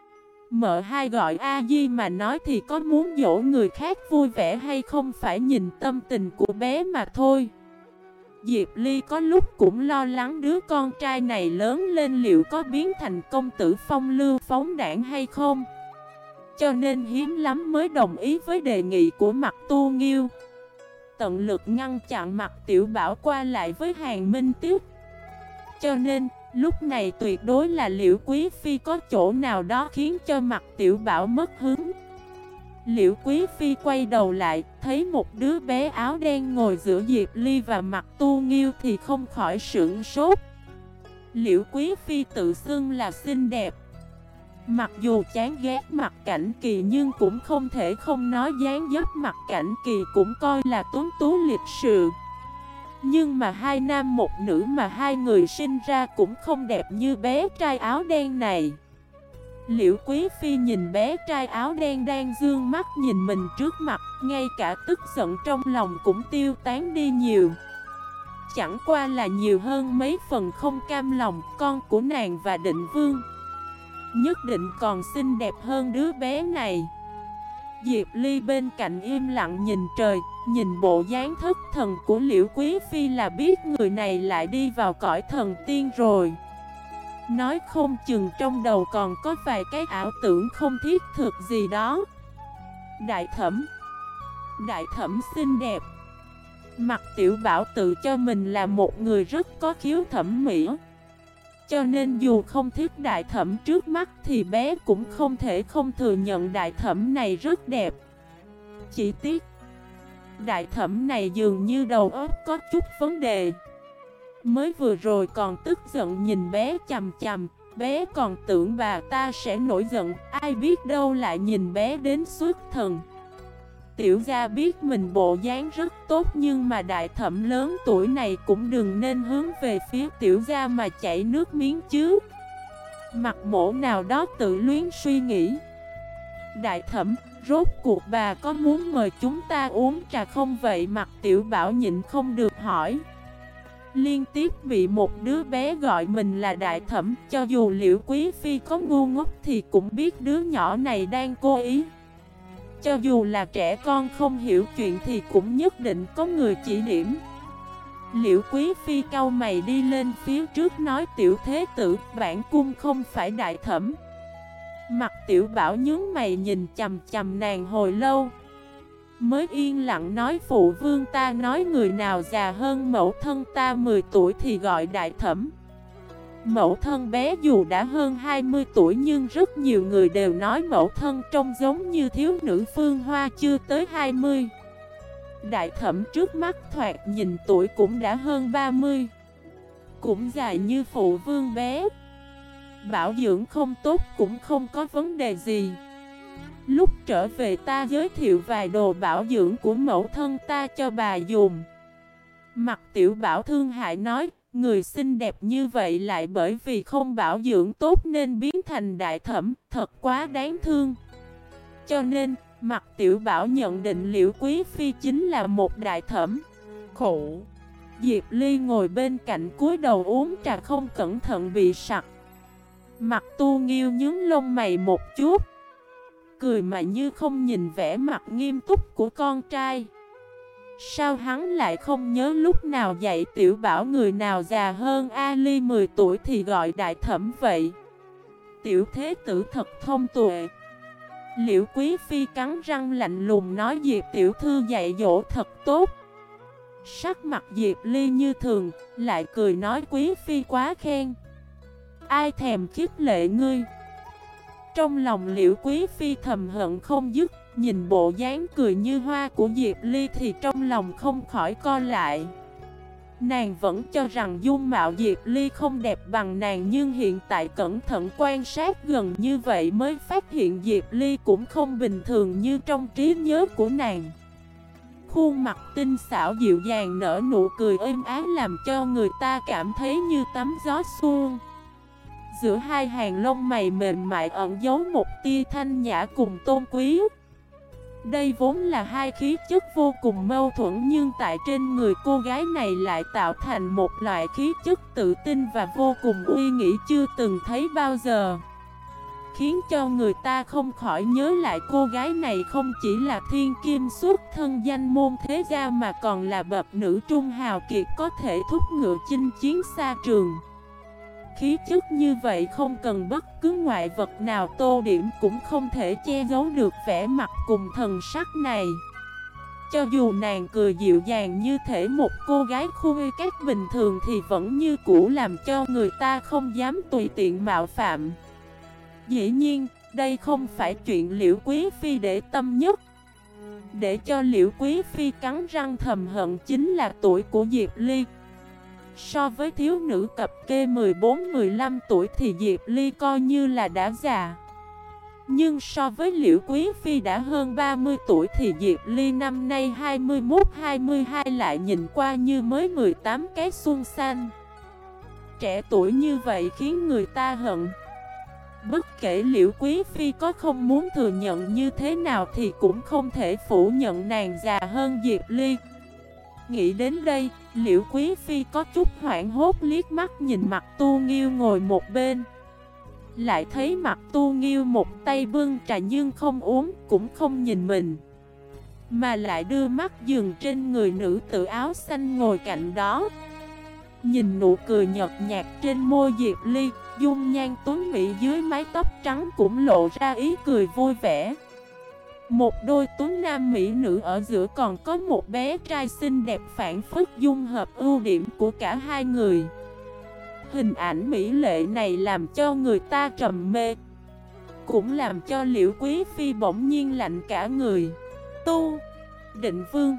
mợ hai gọi a di mà nói thì có muốn dỗ người khác vui vẻ hay không phải nhìn tâm tình của bé mà thôi. Diệp Ly có lúc cũng lo lắng đứa con trai này lớn lên liệu có biến thành công tử phong lưu phóng đãng hay không. Cho nên hiếm lắm mới đồng ý với đề nghị của Mặc Tu Nghiêu, tận lực ngăn chặn Mặc Tiểu Bảo qua lại với Hàn Minh Tiếp. Cho nên lúc này tuyệt đối là Liễu Quý Phi có chỗ nào đó khiến cho Mặc Tiểu Bảo mất hứng. Liễu Quý Phi quay đầu lại, thấy một đứa bé áo đen ngồi giữa Diệp Ly và Mặc Tu Nghiêu thì không khỏi sửng sốt. Liễu Quý Phi tự xưng là xinh đẹp. Mặc dù chán ghét Mặc Cảnh Kỳ nhưng cũng không thể không nói dáng dấp Mặc Cảnh Kỳ cũng coi là tuấn tú lịch sự. Nhưng mà hai nam một nữ mà hai người sinh ra cũng không đẹp như bé trai áo đen này. Liễu Quý Phi nhìn bé trai áo đen đang dương mắt nhìn mình trước mặt, ngay cả tức giận trong lòng cũng tiêu tán đi nhiều. Chẳng qua là nhiều hơn mấy phần không cam lòng, con của nàng và Định Vương nhất định còn xinh đẹp hơn đứa bé này. Diệp Ly bên cạnh im lặng nhìn trời, nhìn bộ dáng thất thần của Liễu Quý Phi là biết người này lại đi vào cõi thần tiên rồi. Nói không chừng trong đầu còn có vài cái ảo tưởng không thiết thực gì đó. Đại thẩm xinh đẹp. Mặc Tiểu Bảo tự cho mình là một người rất có khiếu thẩm mỹ, cho nên dù không thích đại thẩm trước mắt thì bé cũng không thể không thừa nhận đại thẩm này rất đẹp. Chỉ tiếc đại thẩm này dường như đầu óc có chút vấn đề. Mới vừa rồi còn tức giận nhìn bé chằm chằm, bé còn tưởng bà ta sẽ nổi giận, ai biết đâu lại nhìn bé đến xuất thần. Tiểu gia biết mình bộ dáng rất tốt nhưng mà đại thẩm lớn tuổi này cũng đừng nên hướng về phía tiểu gia mà chảy nước miếng chứ. Mặt mổ nào đó tự luyến suy nghĩ. Đại thẩm, rốt cuộc bà có muốn mời chúng ta uống trà không vậy? Mặt Tiểu Bảo nhịn không được hỏi. Liên tiếp bị một đứa bé gọi mình là đại thẩm, cho dù Liễu Quý Phi có ngu ngốc thì cũng biết đứa nhỏ này đang cố ý. Cho dù là trẻ con không hiểu chuyện thì cũng nhất định có người chỉ điểm. Liễu Quý Phi cau mày đi lên phía trước nói tiểu thế tử, bản cung không phải đại thẩm. Mặt Tiểu Bảo nhướng mày nhìn chằm chằm nàng hồi lâu. mới yên lặng nói phụ vương ta nói người nào già hơn mẫu thân ta 10 tuổi thì gọi đại thẩm. Mẫu thân bé dù đã hơn 20 tuổi nhưng rất nhiều người đều nói mẫu thân trông giống như thiếu nữ Phương Hoa chưa tới 20. Đại thẩm trước mắt thoạt nhìn tuổi cũng đã hơn 30, cũng dài như phụ vương bé. Bảo dưỡng không tốt cũng không có vấn đề gì. Lúc trở về ta giới thiệu vài đồ bảo dưỡng của mẫu thân ta cho bà dùng. Mặt Tiểu Bảo thương hại nói, người xinh đẹp như vậy lại bởi vì không bảo dưỡng tốt nên biến thành đại thẩm, thật quá đáng thương. Cho nên, Mặt Tiểu Bảo nhận định Liễu Quý Phi chính là một đại thẩm. Khổ. Diệp Ly ngồi bên cạnh cúi đầu uống trà không cẩn thận bị sặc. Mặt Tu Nghiêu nhướng lông mày một chút, cười mà như không nhìn vẻ mặt nghiêm túc của con trai. Sao hắn lại không nhớ lúc nào dạy Tiểu Bảo người nào già hơn Ali 10 tuổi thì gọi đại thẩm vậy? Tiểu thế tử thật thông tuệ. Liễu Quý Phi cắn răng lạnh lùng nói Diệp tiểu thư dạy dỗ thật tốt. Sắc mặt Diệp Ly như thường, lại cười nói Quý Phi quá khen. Ai thèm khích lệ ngươi. Trong lòng Liễu Quý Phi thầm hận không dứt, nhìn bộ dáng cười như hoa của Diệp Ly thì trong lòng không khỏi co lại. Nàng vẫn cho rằng dung mạo Diệp Ly không đẹp bằng nàng, nhưng hiện tại cẩn thận quan sát gần như vậy mới phát hiện Diệp Ly cũng không bình thường như trong trí nhớ của nàng. Khuôn mặt tinh xảo dịu dàng nở nụ cười êm ái làm cho người ta cảm thấy như tắm gió xuông. Giữa hai hàng lông mày mềm mại ẩn giấu một tia thanh nhã cùng tôn quý. Đây vốn là hai khí chất vô cùng mâu thuẫn, nhưng tại trên người cô gái này lại tạo thành một loại khí chất tự tin và vô cùng uy nghĩ chưa từng thấy bao giờ, khiến cho người ta không khỏi nhớ lại cô gái này không chỉ là thiên kim xuất thân danh môn thế gia mà còn là bậc nữ trung hào kiệt có thể thúc ngựa chinh chiến xa trường. Khí chất như vậy không cần bất cứ ngoại vật nào tô điểm cũng không thể che giấu được vẻ mặt cùng thần sắc này. Cho dù nàng cười dịu dàng như thể một cô gái khuê các bình thường thì vẫn như cũ làm cho người ta không dám tùy tiện mạo phạm. Dĩ nhiên, đây không phải chuyện Liễu Quý Phi để tâm nhất. Để cho Liễu Quý Phi cắn răng thầm hận chính là tuổi của Diệp Ly. So với thiếu nữ cập kê 14-15 tuổi thì Diệp Ly coi như là đã già. Nhưng so với Liễu Quý Phi đã hơn 30 tuổi thì Diệp Ly năm nay 21-22 lại nhìn qua như mới 18 cái xuân xanh. Trẻ tuổi như vậy khiến người ta hận. Bất kể Liễu Quý Phi có không muốn thừa nhận như thế nào thì cũng không thể phủ nhận nàng già hơn Diệp Ly. Nghĩ đến đây, Liễu Quý Phi có chút hoảng hốt liếc mắt nhìn Mặt Tu Nghiêu ngồi một bên. Lại thấy Mặt Tu Nghiêu một tay bưng trà nhưng không uống, cũng không nhìn mình, mà lại đưa mắt dừng trên người nữ tử áo xanh ngồi cạnh đó. Nhìn nụ cười nhợt nhạt trên môi Diệp Ly, dung nhan tuấn mỹ dưới mái tóc trắng cũng lộ ra ý cười vui vẻ. Một đôi tuấn nam mỹ nữ ở giữa, còn có một bé trai xinh đẹp phản phất dung hợp ưu điểm của cả hai người. Hình ảnh mỹ lệ này làm cho người ta trầm mê, cũng làm cho Liễu Quý Phi bỗng nhiên lạnh cả người. Tu Định Vương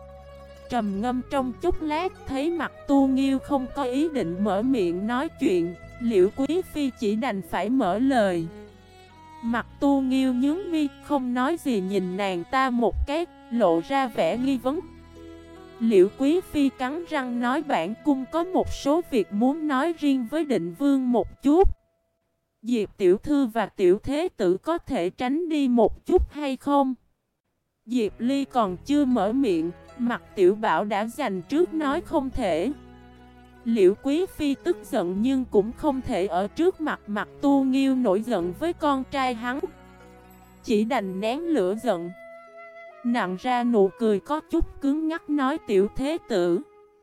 trầm ngâm trong chốc lát, thấy Mặt Tu Nghiêu không có ý định mở miệng nói chuyện, Liễu Quý Phi chỉ đành phải mở lời. Mặt Tu Nghiêu nhướng mi, không nói gì, nhìn nàng ta một cái, lộ ra vẻ nghi vấn. Liễu Quý Phi cắn răng nói bản cung có một số việc muốn nói riêng với Định Vương một chút. Diệp tiểu thư và tiểu thế tử có thể tránh đi một chút hay không? Diệp Ly còn chưa mở miệng, Mặt Tiểu Bảo đã giành trước nói không thể. Liễu Quý Phi tức giận nhưng cũng không thể ở trước mặt Mặt Tu Nghiêu nổi giận với con trai hắn, chỉ đành nén lửa giận, nặn ra nụ cười có chút cứng ngắc nói tiểu thế tử,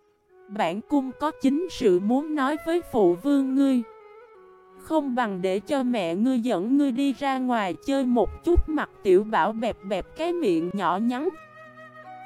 bản cung có chính sự muốn nói với phụ vương ngươi. Không bằng để cho mẹ ngươi dẫn ngươi đi ra ngoài chơi một chút. Mặt Tiểu Bảo bẹp bẹp cái miệng nhỏ nhắn,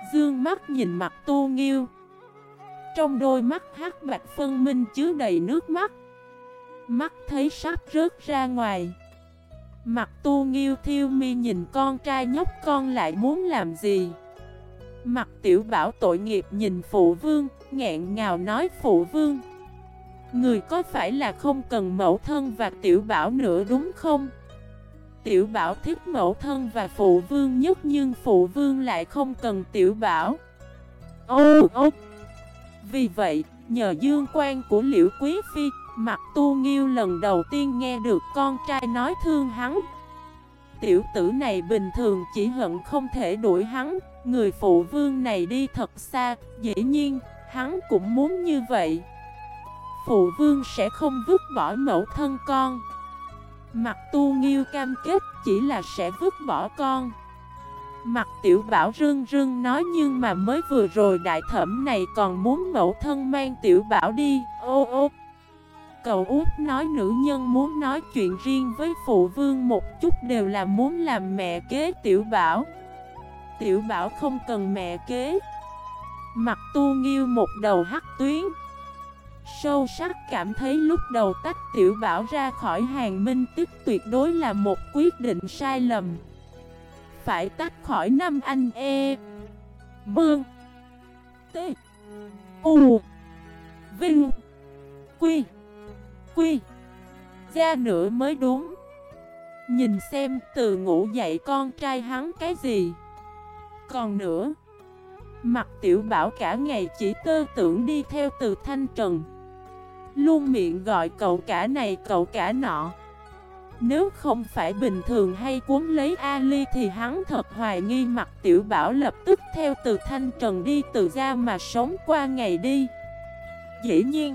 Dương mắt nhìn Mặt Tu Nghiêu. Trong đôi mắt hắc bạch phân minh chứa đầy nước mắt. Mắt thấy sắp rớt ra ngoài. Mặt Tu Nghiêu thiêu mi nhìn con trai nhóc con lại muốn làm gì. Mặt Tiểu Bảo tội nghiệp nhìn phụ vương, nghẹn ngào nói phụ vương, người có phải là không cần mẫu thân và Tiểu Bảo nữa đúng không? Tiểu Bảo thích mẫu thân và phụ vương nhất nhưng phụ vương lại không cần Tiểu Bảo. Vì vậy, nhờ dương quan của Liễu Quý Phi, Mặt Tu Nghiêu lần đầu tiên nghe được con trai nói thương hắn. Tiểu tử này bình thường chỉ hận không thể đuổi hắn, người phụ vương này đi thật xa, dĩ nhiên, hắn cũng muốn như vậy. Phụ vương sẽ không vứt bỏ mẫu thân con. Mặt Tu Nghiêu cam kết chỉ là sẽ vứt bỏ con. Mặt Tiểu Bảo rưng rưng nói nhưng mà mới vừa rồi đại thẩm này còn muốn mẫu thân mang Tiểu Bảo đi. Cậu út nói nữ nhân muốn nói chuyện riêng với phụ vương một chút đều là muốn làm mẹ kế Tiểu Bảo. Tiểu Bảo không cần mẹ kế. Mặt Tu Nghiêu một đầu hắc tuyến. Sâu sắc cảm thấy lúc đầu tách Tiểu Bảo ra khỏi Hàng Minh Tích tuyệt đối là một quyết định sai lầm. Phải tách khỏi năm anh Bương T U Vinh Quy ra nữa mới đúng. Nhìn xem từ ngủ dậy con trai hắn cái gì. Còn nữa, Mặt Tiểu Bảo cả ngày chỉ tơ tưởng đi theo Từ Thanh Trần, luôn miệng gọi cậu cả này cậu cả nọ. Nếu không phải bình thường hay cuốn lấy Ali thì hắn thật hoài nghi Mặt Tiểu Bảo lập tức theo Từ Thanh Trần đi Từ gia mà sống qua ngày đi. Dĩ nhiên,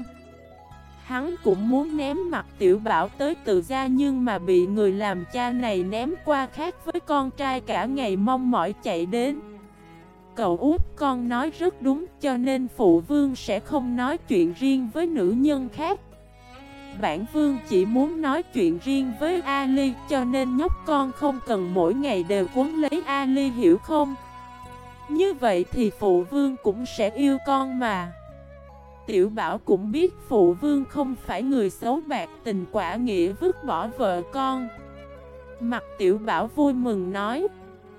hắn cũng muốn ném Mặt Tiểu Bảo tới Từ gia nhưng mà bị người làm cha này ném qua, khác với con trai cả ngày mong mỏi chạy đến. Cậu út con nói rất đúng, cho nên phụ vương sẽ không nói chuyện riêng với nữ nhân khác. Bản vương chỉ muốn nói chuyện riêng với Ali, cho nên nhóc con không cần mỗi ngày đều cuốn lấy Ali, hiểu không? Như vậy thì phụ vương cũng sẽ yêu con mà. Tiểu Bảo cũng biết phụ vương không phải người xấu bạc tình quả nghĩa vứt bỏ vợ con. Mặt Tiểu Bảo vui mừng nói.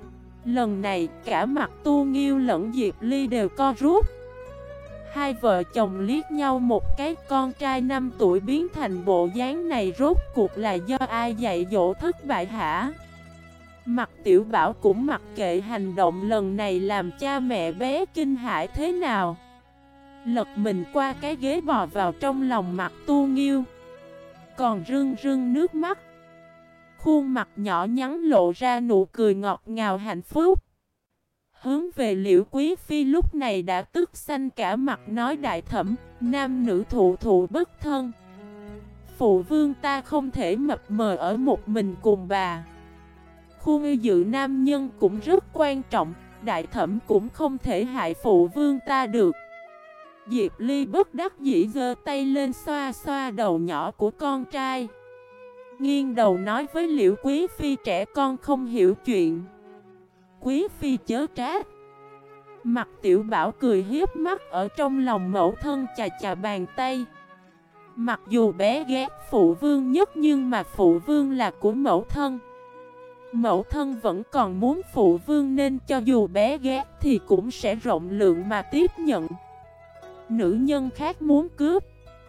Lần này cả Mặt Tu Nghiêu lẫn Diệp Ly đều co rút. Hai vợ chồng liếc nhau một cái, con trai 5 tuổi biến thành bộ dáng này rốt cuộc là do ai dạy dỗ thất bại hả? Mặt Tiểu Bảo cũng mặc kệ hành động lần này làm cha mẹ bé kinh hãi thế nào. Lật mình qua cái ghế bò vào trong lòng Mặt Tu Nghiêu, còn rưng rưng nước mắt. Khuôn mặt nhỏ nhắn lộ ra nụ cười ngọt ngào hạnh phúc. Hướng về Liễu Quý Phi lúc này đã tức xanh cả mặt nói đại thẩm, nam nữ thụ thụ bất thân. Phụ vương ta không thể mập mờ ở một mình cùng bà. Khu ngư dự nam nhân cũng rất quan trọng, đại thẩm cũng không thể hại phụ vương ta được. Diệp Ly bất đắc dĩ giơ tay lên xoa xoa đầu nhỏ của con trai, nghiêng đầu nói với Liễu Quý Phi trẻ con không hiểu chuyện. Quý Phi chớ trách. Mặt Tiểu Bảo cười hiếp mắt ở trong lòng mẫu thân chà chà bàn tay. Mặc dù bé ghét phụ vương nhất nhưng mà phụ vương là của mẫu thân. Mẫu thân vẫn còn muốn phụ vương nên cho dù bé ghét thì cũng sẽ rộng lượng mà tiếp nhận. Nữ nhân khác muốn cướp.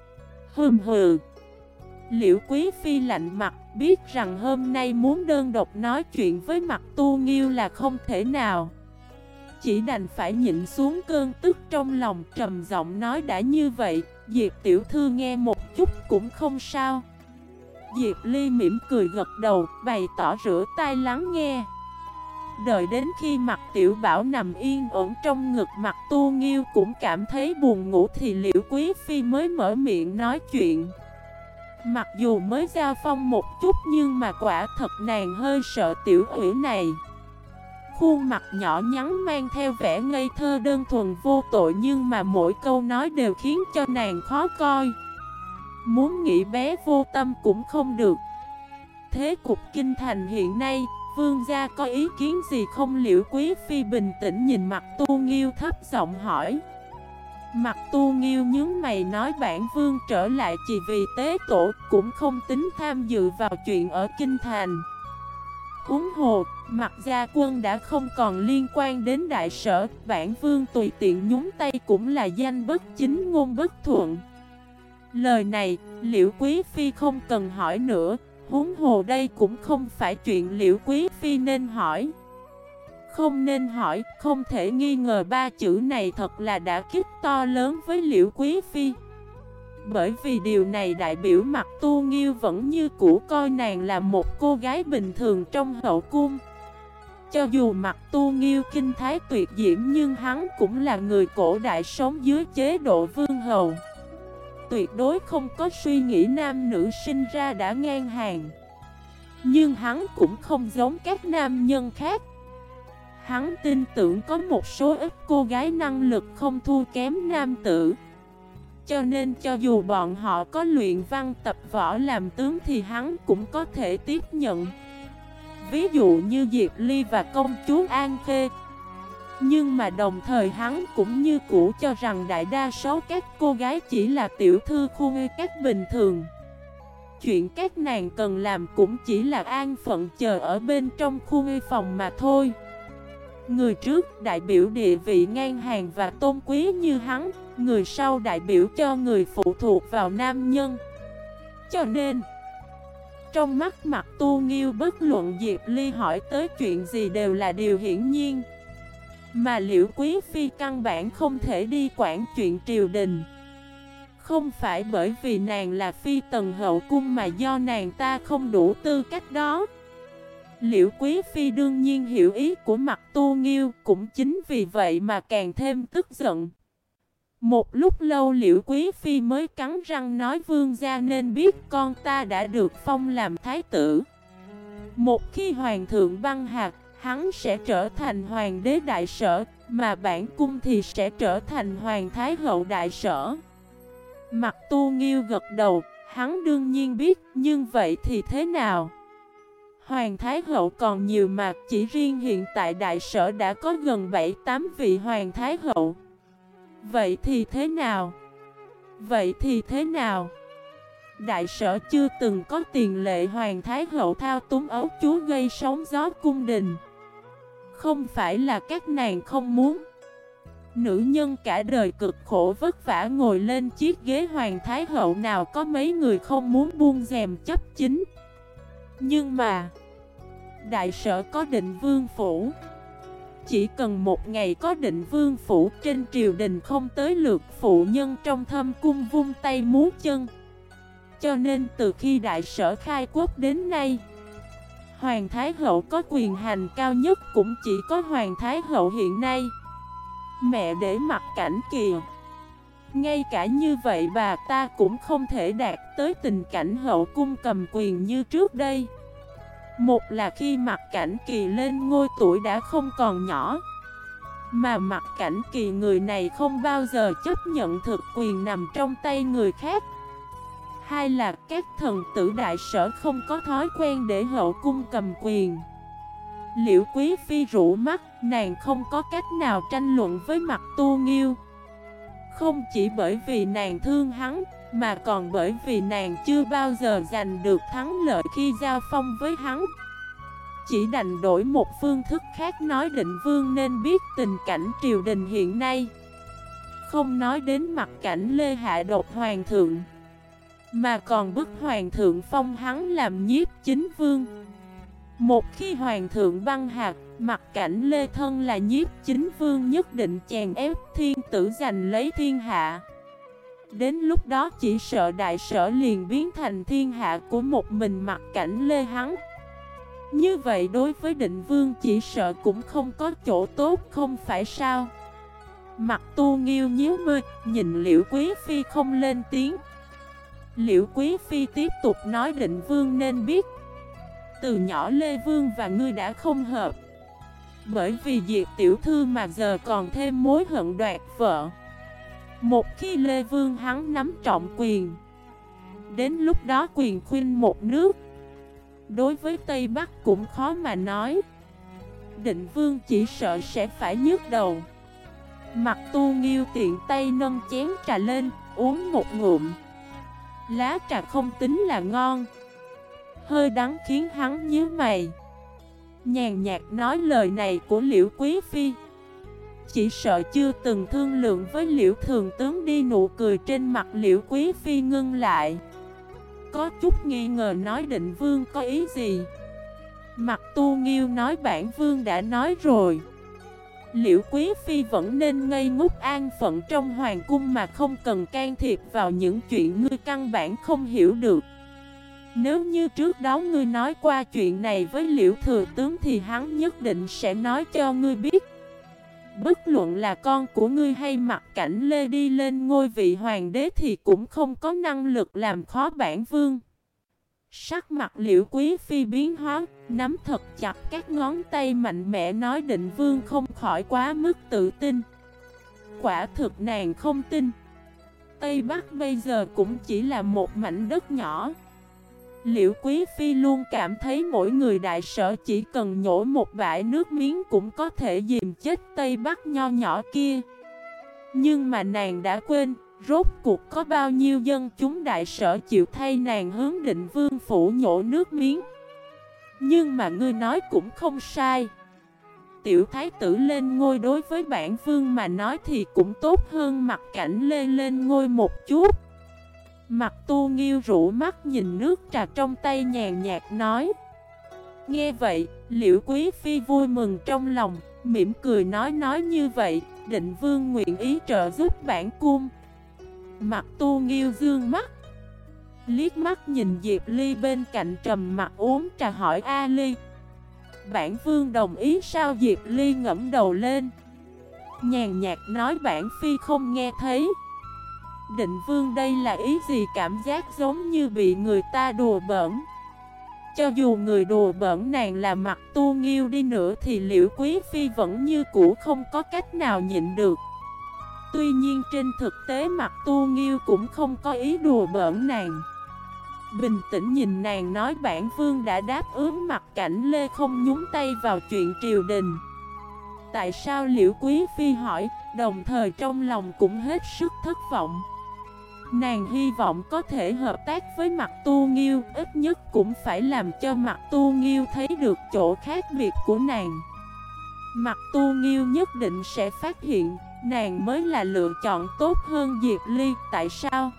Hừ. Liễu Quý Phi lạnh mặt, biết rằng hôm nay muốn đơn độc nói chuyện với Mặt Tu Nghiêu là không thể nào. Chỉ đành phải nhịn xuống cơn tức trong lòng, trầm giọng nói đã như vậy, Diệp tiểu thư nghe một chút cũng không sao. Diệp Ly mỉm cười gật đầu, bày tỏ rửa tai lắng nghe. Đợi đến khi Mặt Tiểu Bảo nằm yên ổn trong ngực Mặt Tu Nghiêu cũng cảm thấy buồn ngủ thì Liễu Quý Phi mới mở miệng nói chuyện. Mặc dù mới giao phong một chút nhưng mà quả thật nàng hơi sợ tiểu ủy này. Khuôn mặt nhỏ nhắn mang theo vẻ ngây thơ đơn thuần vô tội nhưng mà mỗi câu nói đều khiến cho nàng khó coi. Muốn nghĩ bé vô tâm cũng không được. Thế cục kinh thành hiện nay, Vương gia có ý kiến gì không? Liễu Quý Phi bình tĩnh nhìn Mặt Tu Nghiêu thấp giọng hỏi. Mặt Tu Nghiêu nhướng mày nói bản vương trở lại chỉ vì tế tổ, cũng không tính tham dự vào chuyện ở Kinh Thành. Huống hồ, Mặt gia quân đã không còn liên quan đến đại sở, bản vương tùy tiện nhúng tay cũng là danh bất chính ngôn bất thuận. Lời này, Liễu Quý Phi không cần hỏi nữa, huống hồ đây cũng không phải chuyện Liễu Quý Phi nên hỏi. Không nên hỏi, không thể nghi ngờ ba chữ này thật là đả kích to lớn với Liễu Quý Phi. Bởi vì điều này đại biểu Mặt Tu Nghiêu vẫn như cũ coi nàng là một cô gái bình thường trong hậu cung. Cho dù Mặt Tu Nghiêu kinh thái tuyệt diễm nhưng hắn cũng là người cổ đại sống dưới chế độ vương hầu. Tuyệt đối không có suy nghĩ nam nữ sinh ra đã ngang hàng. Nhưng hắn cũng không giống các nam nhân khác. Hắn tin tưởng có một số ít cô gái năng lực không thua kém nam tử. Cho nên cho dù bọn họ có luyện văn tập võ làm tướng thì hắn cũng có thể tiếp nhận. Ví dụ như Diệp Ly và công chúa An Khê. Nhưng mà đồng thời hắn cũng như cũ cho rằng đại đa số các cô gái chỉ là tiểu thư khuê các bình thường. Chuyện các nàng cần làm cũng chỉ là an phận chờ ở bên trong khuê phòng mà thôi. Người trước đại biểu địa vị ngang hàng và tôn quý như hắn, người sau đại biểu cho người phụ thuộc vào nam nhân. Cho nên, trong mắt Mặt Tu Nghiêu bất luận Diệp Ly hỏi tới chuyện gì đều là điều hiển nhiên. Mà Liễu Quý Phi căn bản không thể đi quản chuyện triều đình. Không phải bởi vì nàng là phi tần hậu cung mà do nàng ta không đủ tư cách đó. Liễu Quý Phi đương nhiên hiểu ý của Mặt Tu Nghiêu, cũng chính vì vậy mà càng thêm tức giận. Một lúc lâu Liễu Quý Phi mới cắn răng nói vương gia nên biết con ta đã được phong làm thái tử. Một khi hoàng thượng băng hà, hắn sẽ trở thành hoàng đế đại sở, mà bản cung thì sẽ trở thành hoàng thái hậu đại sở. Mặt Tu Nghiêu gật đầu, hắn đương nhiên biết, nhưng vậy thì thế nào? Hoàng thái hậu còn nhiều mà, chỉ riêng hiện tại đại sở đã có gần 7-8 vị hoàng thái hậu. Vậy thì thế nào? Vậy thì thế nào? Đại sở chưa từng có tiền lệ hoàng thái hậu thao túng ấu chúa gây sóng gió cung đình. Không phải là các nàng không muốn. Nữ nhân cả đời cực khổ vất vả ngồi lên chiếc ghế hoàng thái hậu, nào có mấy người không muốn buông rèm chấp chính. Nhưng mà đại sở có Định Vương phủ. Chỉ cần một ngày có Định Vương phủ, trên triều đình không tới lượt phụ nhân trong thâm cung vung tay múa chân. Cho nên từ khi đại sở khai quốc đến nay, hoàng thái hậu có quyền hành cao nhất cũng chỉ có hoàng thái hậu hiện nay. Mẹ để mặc cảnh kìa. Ngay cả như vậy bà ta cũng không thể đạt tới tình cảnh hậu cung cầm quyền như trước đây. Một là khi Mặc Cảnh Kỳ lên ngôi tuổi đã không còn nhỏ, mà Mặc Cảnh Kỳ người này không bao giờ chấp nhận thực quyền nằm trong tay người khác. Hai là các thần tử đại sở không có thói quen để hậu cung cầm quyền. Liễu Quý Phi rũ mắt, nàng không có cách nào tranh luận với Mặt Tu Nghiêu. Không chỉ bởi vì nàng thương hắn, mà còn bởi vì nàng chưa bao giờ giành được thắng lợi khi giao phong với hắn. Chỉ đành đổi một phương thức khác nói Định Vương nên biết tình cảnh triều đình hiện nay. Không nói đến mặt cảnh Lê hạ độc hoàng thượng, mà còn bức hoàng thượng phong hắn làm nhiếp chính vương. Một khi hoàng thượng băng hạt, mặt cảnh Lê thân là nhiếp chính vương nhất định chèn ép thiên tử giành lấy thiên hạ. Đến lúc đó chỉ sợ đại sở liền biến thành thiên hạ của một mình mặt cảnh Lê hắn. Như vậy đối với Định Vương chỉ sợ cũng không có chỗ tốt, không phải sao? Mặt Tu Nghiêu nhíu môi, nhìn Liễu Quý Phi không lên tiếng. Liễu Quý Phi tiếp tục nói Định Vương nên biết, từ nhỏ Lê Vương và ngươi đã không hợp. Bởi vì Diệp tiểu thư mà giờ còn thêm mối hận đoạt vợ. Một khi Lê Vương hắn nắm trọng quyền, đến lúc đó quyền khuynh một nước, Đối với Tây Bắc cũng khó mà nói. Định Vương chỉ sợ sẽ phải nhức đầu. Mặt Tu Nghiêu tiện tay nâng chén trà lên, uống một ngụm. Lá trà không tính là ngon, hơi đắng khiến hắn nhíu mày. Nhàn nhạt nói lời này của Liễu Quý Phi, chỉ sợ chưa từng thương lượng với Liễu Thường Tướng đi. Nụ cười trên mặt Liễu Quý Phi ngưng lại, có chút nghi ngờ nói Định Vương có ý gì. Mặt Tu Nghiêu nói bản Vương đã nói rồi. Liễu Quý Phi vẫn nên ngây ngốc an phận trong hoàng cung mà không cần can thiệp vào những chuyện ngươi căn bản không hiểu được. Nếu như trước đó ngươi nói qua chuyện này với Liễu Thừa Tướng thì hắn nhất định sẽ nói cho ngươi biết. Bất luận là con của ngươi hay Mặt Cảnh Lê đi lên ngôi vị hoàng đế thì cũng không có năng lực làm khó bản Vương. Sắc mặt Liễu Quý Phi biến hóa, nắm thật chặt các ngón tay mạnh mẽ nói Định Vương không khỏi quá mức tự tin. Quả thực nàng không tin. Tây Bắc bây giờ cũng chỉ là một mảnh đất nhỏ. Liễu Quý Phi luôn cảm thấy mỗi người đại sở chỉ cần nhổ một bãi nước miếng cũng có thể dìm chết Tây Bắc nho nhỏ kia. Nhưng mà nàng đã quên, rốt cuộc có bao nhiêu dân chúng đại sở chịu thay nàng hướng Định Vương phủ nhổ nước miếng. Nhưng mà ngươi nói cũng không sai. Tiểu thái tử lên ngôi đối với bản Vương mà nói thì cũng tốt hơn Mặt Cảnh Lê lên ngôi một chút. Mặt Tu Nghiêu rũ mắt nhìn nước trà trong tay nhàn nhạt nói. Nghe vậy, Liễu Quý Phi vui mừng trong lòng, mỉm cười nói như vậy, Định Vương nguyện ý trợ giúp bản cung. Mặt Tu Nghiêu dương mắt, liếc mắt nhìn Diệp Ly bên cạnh trầm mặt uống trà hỏi A Ly, bản Vương đồng ý sao? Diệp Ly ngẫm đầu lên, nhàn nhạt nói bản Phi không nghe thấy. Định Vương đây là ý gì? Cảm giác giống như bị người ta đùa bỡn. Cho dù người đùa bỡn nàng là Mặt Tu Nghiêu đi nữa thì Liễu Quý Phi vẫn như cũ không có cách nào nhịn được. Tuy nhiên trên thực tế Mặt Tu Nghiêu cũng không có ý đùa bỡn nàng. Bình tĩnh nhìn nàng nói bản Vương đã đáp ứng Mặt Cảnh Lê không nhúng tay vào chuyện triều đình. Tại sao? Liễu Quý Phi hỏi, đồng thời trong lòng cũng hết sức thất vọng. Nàng hy vọng có thể hợp tác với Mặt Tu Nghiêu, ít nhất cũng phải làm cho Mặt Tu Nghiêu thấy được chỗ khác biệt của nàng. Mặt Tu Nghiêu nhất định sẽ phát hiện nàng mới là lựa chọn tốt hơn Diệp Ly. Tại sao?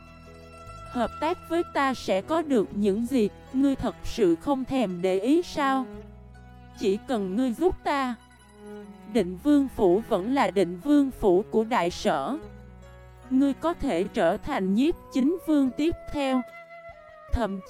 Hợp tác với ta sẽ có được những gì? Ngươi thật sự không thèm để ý sao? Chỉ cần ngươi giúp ta. Định Vương phủ vẫn là Định Vương phủ của đại sở. Ngươi có thể trở thành nhiếp chính vương tiếp theo. Thậm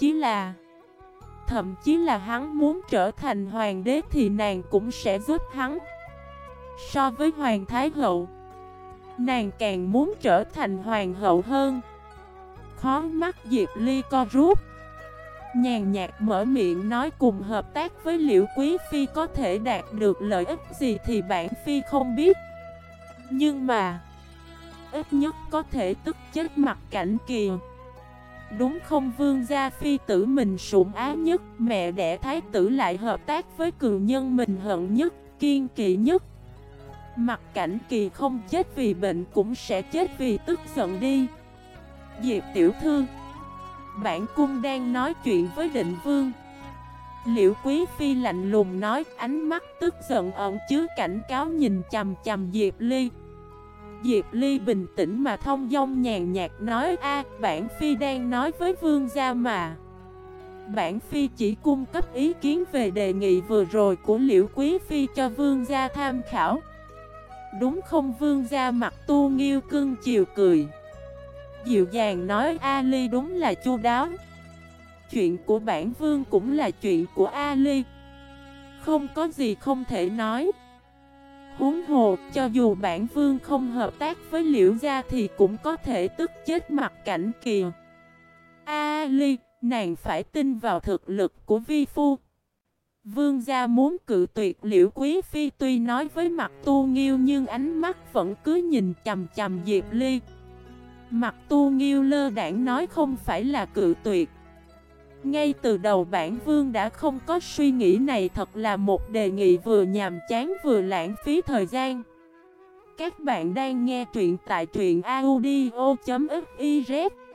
chí là hắn muốn trở thành hoàng đế thì nàng cũng sẽ giúp hắn. So với hoàng thái hậu, nàng càng muốn trở thành hoàng hậu hơn. Khó mắt Diệp Ly co rút, nhàn nhạt mở miệng nói cùng hợp tác với Liễu Quý Phi có thể đạt được lợi ích gì thì bản Phi không biết. Nhưng mà ít nhất có thể tức chết Mặt Cảnh Kỳ. Đúng không? Vương gia phi tử mình sủng ái nhất, mẹ đẻ thái tử lại hợp tác với cường nhân mình hận nhất, kiên kỵ nhất. Mặt Cảnh Kỳ không chết vì bệnh cũng sẽ chết vì tức giận đi. Diệp tiểu thư, bản cung đang nói chuyện với Định Vương. Liễu Quý Phi lạnh lùng nói, ánh mắt tức giận ẩn chứa cảnh cáo nhìn chằm chằm Diệp Ly. Diệp Ly bình tĩnh mà thông dong nhàn nhạt nói, bản Phi đang nói với Vương gia mà. Bản Phi chỉ cung cấp ý kiến về đề nghị vừa rồi của Liễu Quý Phi cho Vương gia tham khảo. Đúng không? Vương gia? Mặt Tu Nghiêu cưng chiều cười, dịu dàng nói, A Ly đúng là chu đáo. Chuyện của bản Vương cũng là chuyện của A Ly, không có gì không thể nói. Huống hồ, cho dù bản Vương không hợp tác với Liễu gia thì cũng có thể tức chết Mặt Cảnh Kỳ. A Ly, nàng phải tin vào thực lực của vi phu. Vương gia muốn cự tuyệt Liễu Quý Phi tuy nói với Mặt Tu Nghiêu nhưng ánh mắt vẫn cứ nhìn chằm chằm Diệp Ly. Mặt Tu Nghiêu lơ đãng nói không phải là cự tuyệt, Ngay từ đầu bản vương đã không có suy nghĩ này, thật là một đề nghị vừa nhàm chán vừa lãng phí thời gian. Các bạn đang nghe truyện tại truyện audio.fiz